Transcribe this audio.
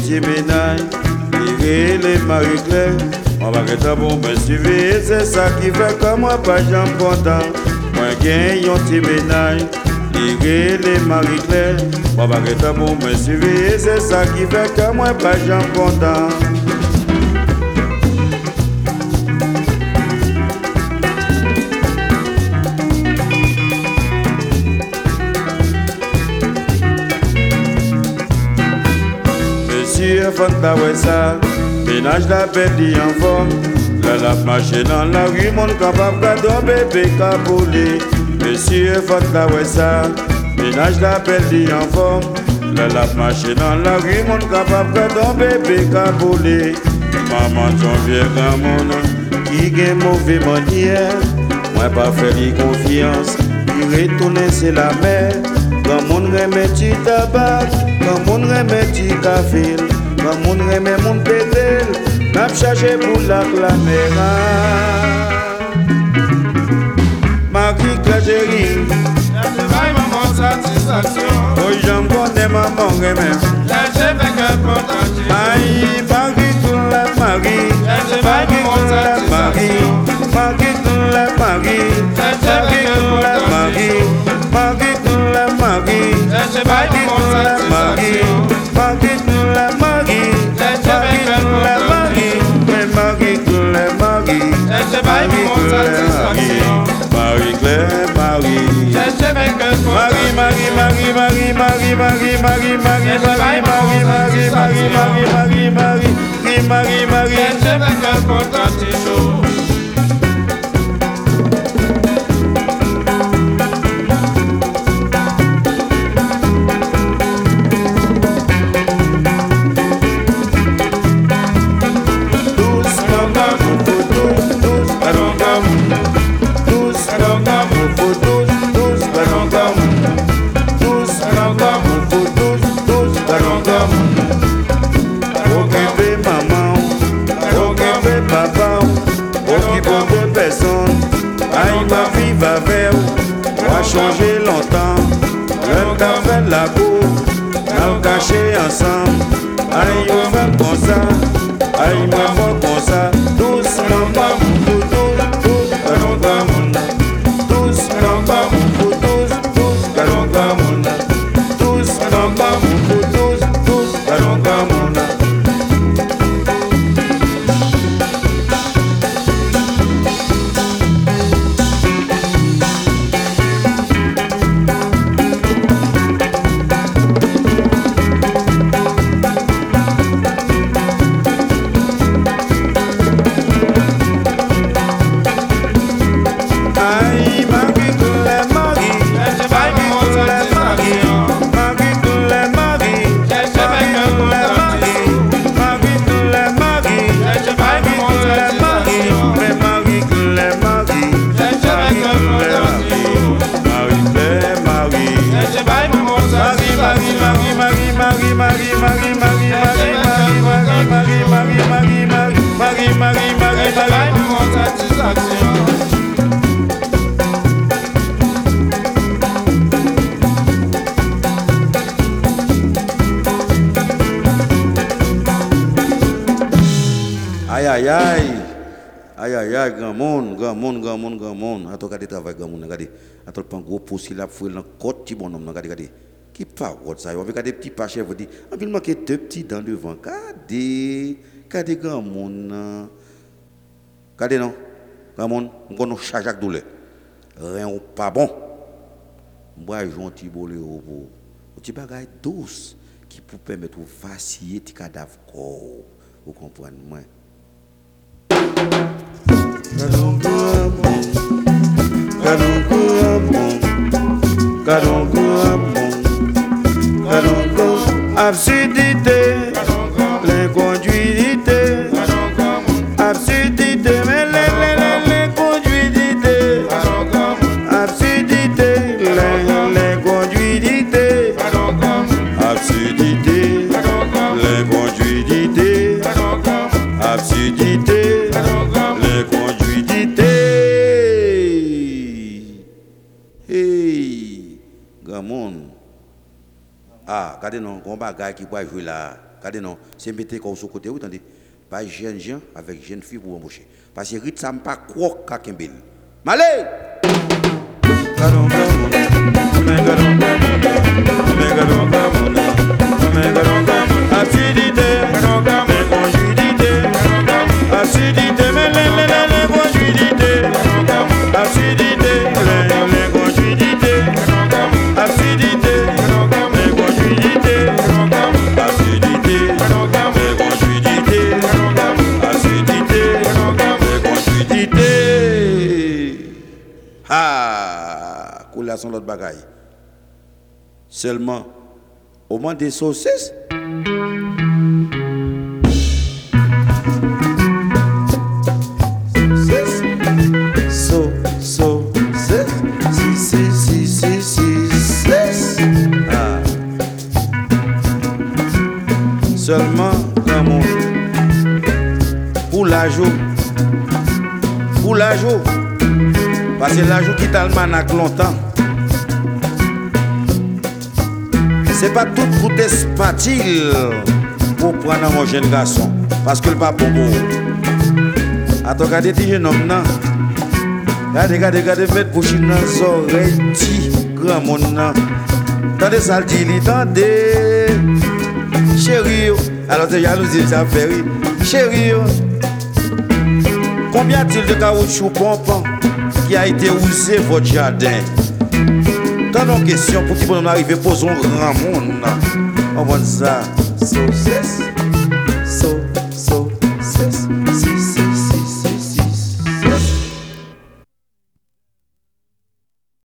petit ménage, tirer les Marie-Claire. On va être bon, me suivre, c'est ça qui fait que moi pas j'en content. Moi gagne un petit ménage, tirer les Marie-Claire. On va être bon, me suivre, c'est ça qui fait que moi pas j'en content. Monsieur Fanta Wessa, ménage la belle en forme. La marché dans la rue, mon capable de bébé caboulé. Monsieur Fanta Wessa, ménage la belle en forme. La marché dans la rue, mon capable de bébé caboulé. Maman, ton vieux grand monde, qui a mauvais manière. Moi, pas faire confiance, il retourne, c'est la mer. Quand mon remet du tabac, quand mon remet du café, quand mon remet mon pédale, n'a pas cherché pour la caméra. Marie Cagérie, maman satisfaction. oh j'en connais maman remet. J'ai fait que pour t'enchaîner. Aïe, Marie pour la Marie, Marie pour la Marie, Marie pour la Marie, Marie pour la Marie, Marie pour la Marie, Marie pour la Marie, Marie pour la Marie, Marie pour la Marie, Marie pour la Marie, Marie pour la Marie, Marie-Claire, Marie, Marie, Marie, Marie, Marie, Marie, Marie, Marie, Marie, Marie, Marie, Marie, Marie, Marie, Marie, Marie, Marie, Marie, J'ai fait que pour t'enchaîner. Changer longtemps, le café la cour, nous cacher ensemble. Aïe, on fait comme ça, aïe, moi faut comme ça. Doucement, aïe aïe aïe, aïe aïe aïe, grand monde, grand monde, grand monde, grand monde. Attends, regardez travail, grand monde, regardez. Attends, prends gros possible là, faut le côté petit bonhomme, regardez, regardez. Qui parle ça? On veut regarder petit pachef, vous dit, on veut manquer deux petits dans devant. Regardez, regardez grand monde. Regardez non, grand monde, on connaît charge avec douleur. Rien ou pas bon. Moi, j'ai un petit bolé au bout. Un petit bagage douce qui peut permettre de vaciller tes cadavres. Vous comprenez, moi? Absurdité, l'inconduité, absurdité, mais l'inconduité, absurdité, l'inconduité, absurdité, l'inconduité, absurdité, l'inconduité. Hey, grand monde. Ah, regardez non, on va qui va jouer là. Regardez non, c'est mettre comme sur côté, vous entendez? Pas jeune gens avec jeune fille pour embaucher. Parce que Rit ça me pas croire qu'à Kembel. Malé! Ah, couleur son l'autre bagaille. Seulement, au moins des saucisses. Ah. Seulement, comme pour la joue. Pour la joue. Parce que la joue qui t'a le manac longtemps. C'est pas tout pour des spatiles pour prendre mon jeune garçon. Parce que le pas bon. Attends, regardez les jeunes hommes là. Regardez, mettre bouche dans les oreilles, petit grand monde là. Tendez ça le dit, tendez. Chérie, alors c'est jalousie, ça fait rire. Chérie, combien a-t-il de caoutchouc pompant qui a été usé votre jardin? Dans nos questions, pour qu'ils puissent arriver, posons un grand monde. On voit ça. Saucisse.